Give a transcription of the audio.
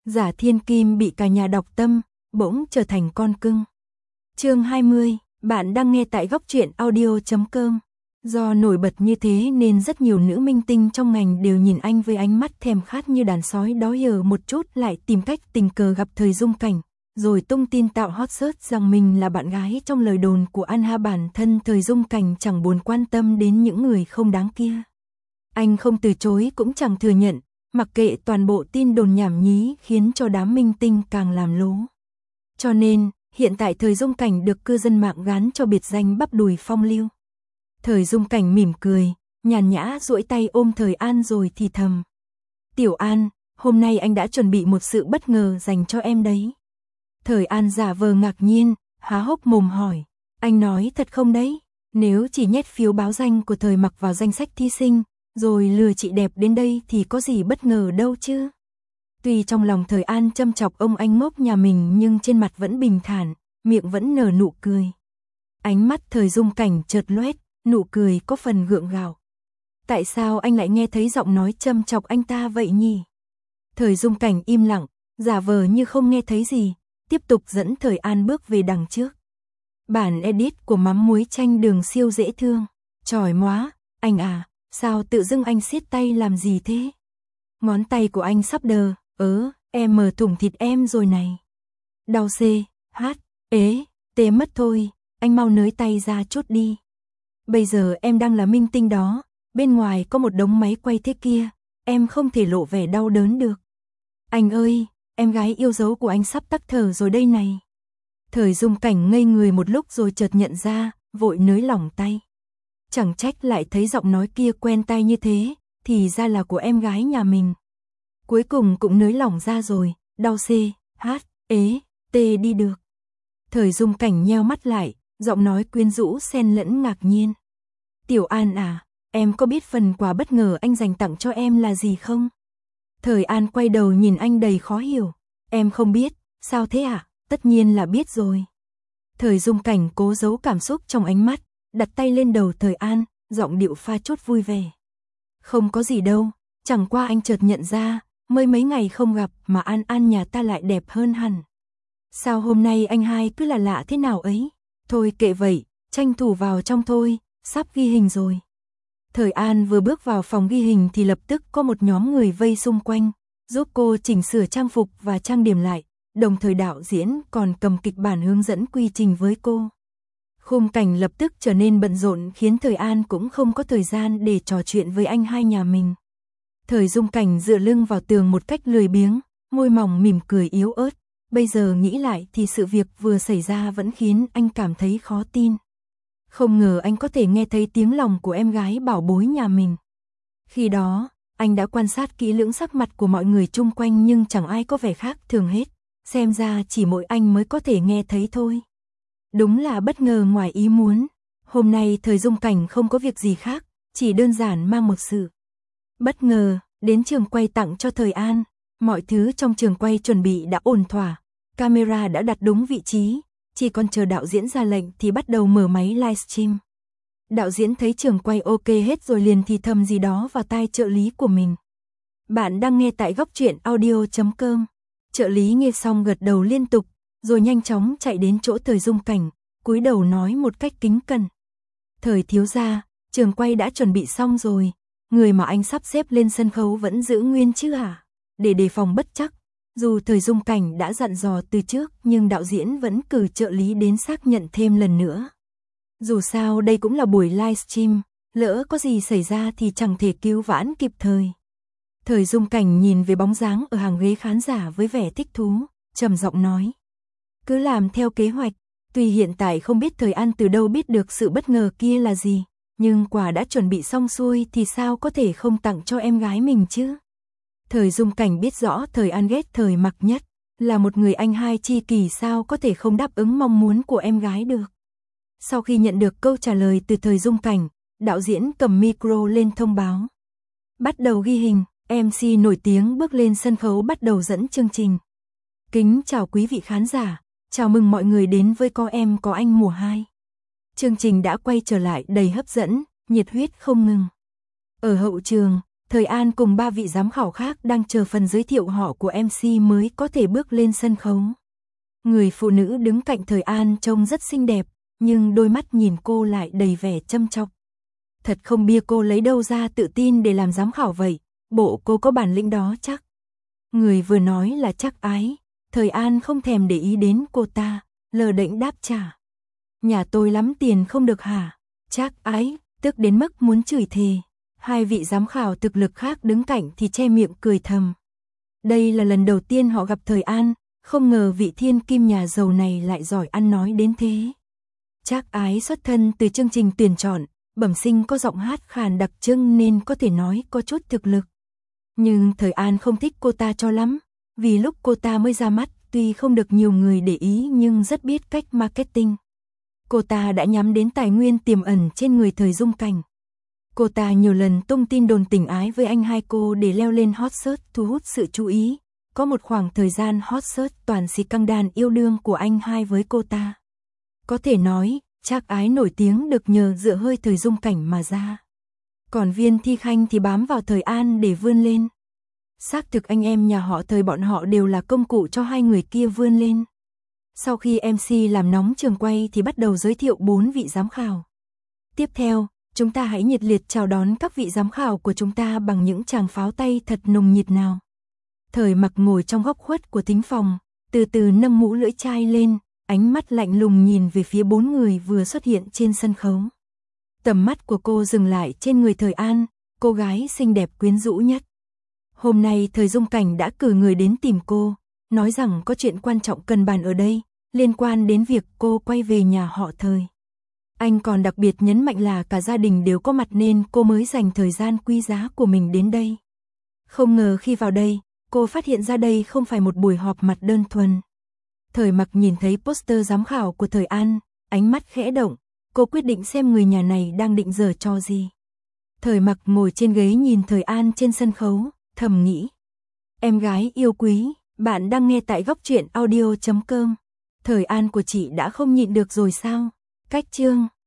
Giả thiên kim bị cả nhà đọc tâm, bỗng trở thành con cưng. Chương 20, bạn đang nghe tại góc truyện audio.com. Do nổi bật như thế nên rất nhiều nữ minh tinh trong ngành đều nhìn anh với ánh mắt thèm khát như đàn sói đói giờ một chút, lại tìm cách tình cờ gặp Thời Dung Cảnh, rồi tung tin tạo hot search rằng mình là bạn gái trong lời đồn của Anha. Bản thân Thời Dung Cảnh chẳng buồn quan tâm đến những người không đáng kia. Anh không từ chối cũng chẳng thừa nhận, mặc kệ toàn bộ tin đồn nhảm nhí khiến cho đám minh tinh càng làm lố. Cho nên, hiện tại Thời Dung Cảnh được cư dân mạng gán cho biệt danh bắp đùi phong lưu. Thời Dung Cảnh mỉm cười, nhàn nhã duỗi tay ôm Thời An rồi thì thầm. Tiểu An, hôm nay anh đã chuẩn bị một sự bất ngờ dành cho em đấy. Thời An giả vờ ngạc nhiên, há hốc mồm hỏi. Anh nói thật không đấy? Nếu chỉ nhét phiếu báo danh của Thời Mặc vào danh sách thí sinh, rồi lừa chị đẹp đến đây thì có gì bất ngờ đâu chứ? Tuy trong lòng Thời An châm chọc ông anh ngốc nhà mình nhưng trên mặt vẫn bình thản, miệng vẫn nở nụ cười. Ánh mắt Thời Dung Cảnh chợt loét, nụ cười có phần gượng gạo. Tại sao anh lại nghe thấy giọng nói châm chọc anh ta vậy nhỉ? Thời Dung Cảnh im lặng, giả vờ như không nghe thấy gì, tiếp tục dẫn Thời An bước về đằng trước. Bản edit của mắm muối chanh đường siêu dễ thương. Chỏi móa, anh à, sao tự dưng anh siết tay làm gì thế? Ngón tay của anh sắp đờ, em mở thủng thịt em rồi này. Đau C, H, T mất thôi, anh mau nới tay ra chút đi. Bây giờ em đang là minh tinh đó, bên ngoài có một đống máy quay thế kia, em không thể lộ vẻ đau đớn được. Anh ơi, em gái yêu dấu của anh sắp tắc thở rồi đây này. Thời Dung Cảnh ngây người một lúc rồi chợt nhận ra, vội nới lỏng tay. Chẳng trách lại thấy giọng nói kia quen tai như thế, thì ra là của em gái nhà mình. Cuối cùng cũng nới lỏng ra rồi, đau C, H, T đi được. Thời Dung Cảnh nheo mắt lại, giọng nói quyến rũ xen lẫn ngạc nhiên. Tiểu An à, em có biết phần quà bất ngờ anh dành tặng cho em là gì không? Thời An quay đầu nhìn anh đầy khó hiểu. Em không biết, sao thế ạ? Tất nhiên là biết rồi. Thời Dung Cảnh cố giấu cảm xúc trong ánh mắt, đặt tay lên đầu Thời An, giọng điệu pha chút vui vẻ. Không có gì đâu, chẳng qua anh chợt nhận ra, mới mấy ngày không gặp mà An An nhà ta lại đẹp hơn hẳn. Sao hôm nay anh hai cứ là lạ thế nào ấy? Thôi kệ vậy, tranh thủ vào trong thôi, sắp ghi hình rồi. Thời An vừa bước vào phòng ghi hình thì lập tức có một nhóm người vây xung quanh, giúp cô chỉnh sửa trang phục và trang điểm lại, đồng thời đạo diễn còn cầm kịch bản hướng dẫn quy trình với cô. Khung cảnh lập tức trở nên bận rộn khiến Thời An cũng không có thời gian để trò chuyện với anh hai nhà mình. Thời Dung Cảnh dựa lưng vào tường một cách lười biếng, môi mỏng mỉm cười yếu ớt. Bây giờ nghĩ lại thì sự việc vừa xảy ra vẫn khiến anh cảm thấy khó tin. Không ngờ anh có thể nghe thấy tiếng lòng của em gái bảo bối nhà mình. Khi đó, anh đã quan sát kỹ lưỡng sắc mặt của mọi người chung quanh nhưng chẳng ai có vẻ khác thường hết. Xem ra chỉ mỗi anh mới có thể nghe thấy thôi. Đúng là bất ngờ ngoài ý muốn. Hôm nay Thời Dung Cảnh không có việc gì khác, chỉ đơn giản mang một sự bất ngờ đến trường quay tặng cho Thời An. Mọi thứ trong trường quay chuẩn bị đã ổn thỏa, camera đã đặt đúng vị trí, chỉ còn chờ đạo diễn ra lệnh thì bắt đầu mở máy livestream. Đạo diễn thấy trường quay ok hết rồi liền thì thầm gì đó vào tai trợ lý của mình. Bạn đang nghe tại góc truyện audio.com. Trợ lý nghe xong gật đầu liên tục, rồi nhanh chóng chạy đến chỗ Thời Dung Cảnh, cúi đầu nói một cách kính cẩn. Thời thiếu gia, trường quay đã chuẩn bị xong rồi, người mà anh sắp xếp lên sân khấu vẫn giữ nguyên chứ hả? Để đề phòng bất trắc, dù Thời Dung Cảnh đã dặn dò từ trước nhưng đạo diễn vẫn cử trợ lý đến xác nhận thêm lần nữa. Dù sao đây cũng là buổi livestream, lỡ có gì xảy ra thì chẳng thể cứu vãn kịp thời. Thời Dung Cảnh nhìn về bóng dáng ở hàng ghế khán giả với vẻ thích thú, trầm giọng nói. Cứ làm theo kế hoạch, tuy hiện tại không biết Thời An từ đâu biết được sự bất ngờ kia là gì, nhưng quà đã chuẩn bị xong xuôi thì sao có thể không tặng cho em gái mình chứ? Thời Dung Cảnh biết rõ Thời An ghét Thời Mặc nhất, là một người anh hai tri kỷ, sao có thể không đáp ứng mong muốn của em gái được. Sau khi nhận được câu trả lời từ Thời Dung Cảnh, đạo diễn cầm micro lên thông báo. Bắt đầu ghi hình, MC nổi tiếng bước lên sân khấu bắt đầu dẫn chương trình. Kính chào quý vị khán giả, chào mừng mọi người đến với Có Em Có Anh mùa 2. Chương trình đã quay trở lại đầy hấp dẫn, nhiệt huyết không ngừng. Ở hậu trường, Thời An cùng 3 vị giám khảo khác đang chờ phần giới thiệu họ của MC mới có thể bước lên sân khấu. Người phụ nữ đứng cạnh Thời An trông rất xinh đẹp, nhưng đôi mắt nhìn cô lại đầy vẻ châm chọc. Thật không biết cô lấy đâu ra tự tin để làm giám khảo vậy, bộ cô có bản lĩnh đó chắc. Người vừa nói là Trác Ái, Thời An không thèm để ý đến cô ta, lờ đễnh đáp trả. Nhà tôi lắm tiền không được hả? Trác Ái, tức đến mức muốn chửi thề. Hai vị giám khảo thực lực khác đứng cạnh thì che miệng cười thầm. Đây là lần đầu tiên họ gặp Thời An, không ngờ vị thiên kim nhà giàu này lại giỏi ăn nói đến thế. Trác Ái xuất thân từ chương trình tuyển chọn, bẩm sinh có giọng hát khàn đặc trưng nên có thể nói có chút thực lực. Nhưng Thời An không thích cô ta cho lắm, vì lúc cô ta mới ra mắt, tuy không được nhiều người để ý nhưng rất biết cách marketing. Cô ta đã nhắm đến tài nguyên tiềm ẩn trên người Thời Dung Cảnh. Cô ta nhiều lần tung tin đồn tình ái với anh hai cô để leo lên hot search thu hút sự chú ý. Có một khoảng thời gian hot search toàn xì căng đàn yêu đương của anh hai với cô ta. Có thể nói, Trác Ái nổi tiếng được nhờ dựa hơi Thời Dung Cảnh mà ra. Còn Viên Thi Khanh thì bám vào Thời An để vươn lên. Xác thực anh em nhà họ Thời bọn họ đều là công cụ cho hai người kia vươn lên. Sau khi MC làm nóng trường quay thì bắt đầu giới thiệu 4 vị giám khảo. Tiếp theo, chúng ta hãy nhiệt liệt chào đón các vị giám khảo của chúng ta bằng những tràng pháo tay thật nồng nhiệt nào. Thời Mặc ngồi trong góc khuất của thính phòng, từ từ nâng mũ lưỡi chai lên, ánh mắt lạnh lùng nhìn về phía 4 người vừa xuất hiện trên sân khấu. Tầm mắt của cô dừng lại trên người Thời An, cô gái xinh đẹp quyến rũ nhất. Hôm nay Thời Dung Cảnh đã cử người đến tìm cô, nói rằng có chuyện quan trọng cần bàn ở đây, liên quan đến việc cô quay về nhà họ Thời. Anh còn đặc biệt nhấn mạnh là cả gia đình đều có mặt nên cô mới dành thời gian quý giá của mình đến đây. Không ngờ khi vào đây, cô phát hiện ra đây không phải một buổi họp mặt đơn thuần. Thời Mặc nhìn thấy poster giám khảo của Thời An, ánh mắt khẽ động, cô quyết định xem người nhà này đang định giở trò gì. Thời Mặc ngồi trên ghế nhìn Thời An trên sân khấu, thầm nghĩ. Em gái yêu quý, bạn đang nghe tại góc truyện audio.com. Thời An của chị đã không nhịn được rồi sao? Cách chương